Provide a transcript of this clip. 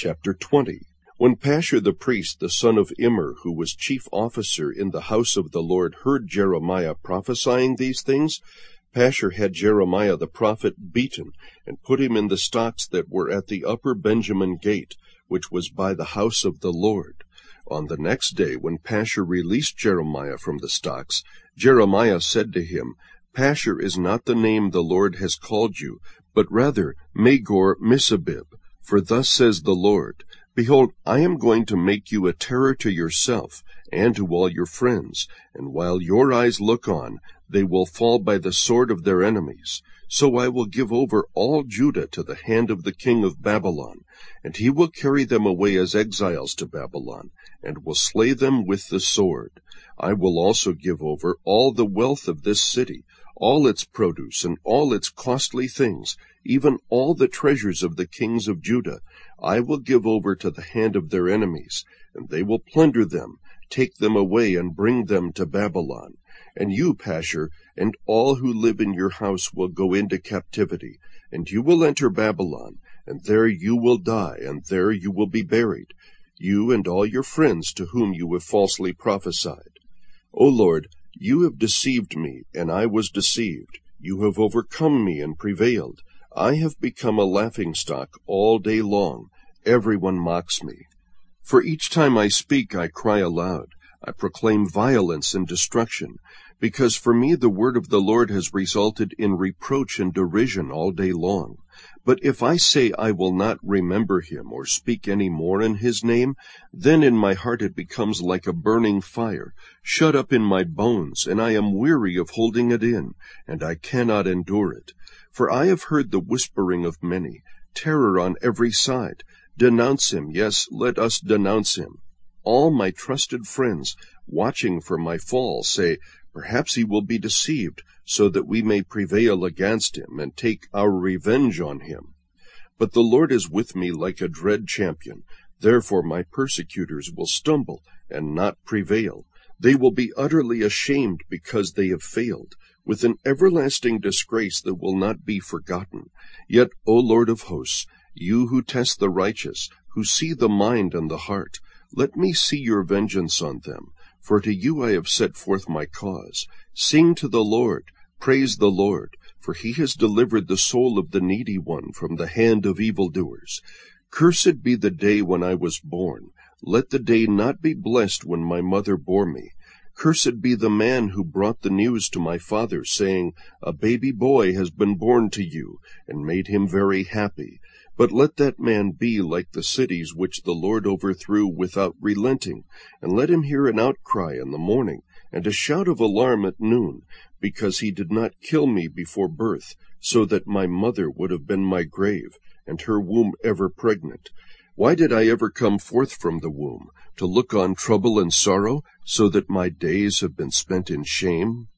Chapter 20. When Pashur the priest, the son of Immer, who was chief officer in the house of the Lord, heard Jeremiah prophesying these things, Pashur had Jeremiah the prophet beaten, and put him in the stocks that were at the upper Benjamin gate, which was by the house of the Lord. On the next day, when Pashur released Jeremiah from the stocks, Jeremiah said to him, Pashur is not the name the Lord has called you, but rather Magor-Missabib. For thus says the Lord, Behold, I am going to make you a terror to yourself and to all your friends, and while your eyes look on, they will fall by the sword of their enemies. So I will give over all Judah to the hand of the king of Babylon, and he will carry them away as exiles to Babylon, and will slay them with the sword. I will also give over all the wealth of this city, all its produce, and all its costly things, even all the treasures of the kings of Judah. I will give over to the hand of their enemies, and they will plunder them, take them away, and bring them to Babylon. And you, Pashur, and all who live in your house will go into captivity, and you will enter Babylon, and there you will die, and there you will be buried, you and all your friends to whom you have falsely prophesied. O Lord, you have deceived me, and I was deceived. You have overcome me and prevailed. I have become a laughingstock all day long. Everyone mocks me. For each time I speak, I cry aloud. I proclaim violence and destruction, because for me the word of the Lord has resulted in reproach and derision all day long. But if I say I will not remember him or speak any more in his name, then in my heart it becomes like a burning fire, shut up in my bones, and I am weary of holding it in, and I cannot endure it. For I have heard the whispering of many, terror on every side. Denounce him, yes, let us denounce him. All my trusted friends, watching for my fall, say, Perhaps he will be deceived, so that we may prevail against him, and take our revenge on him. But the Lord is with me like a dread champion. Therefore my persecutors will stumble, and not prevail. They will be utterly ashamed because they have failed, with an everlasting disgrace that will not be forgotten. Yet, O Lord of hosts, you who test the righteous, who see the mind and the heart, let me see your vengeance on them. For to you I have set forth my cause. Sing to the Lord, praise the Lord, for he has delivered the soul of the needy one from the hand of evildoers. Cursed be the day when I was born. Let the day not be blessed when my mother bore me. Cursed be the man who brought the news to my father, saying, A baby boy has been born to you, and made him very happy. But let that man be like the cities which the Lord overthrew without relenting, and let him hear an outcry in the morning, and a shout of alarm at noon, because he did not kill me before birth, so that my mother would have been my grave, and her womb ever pregnant. Why did I ever come forth from the womb, to look on trouble and sorrow, so that my days have been spent in shame?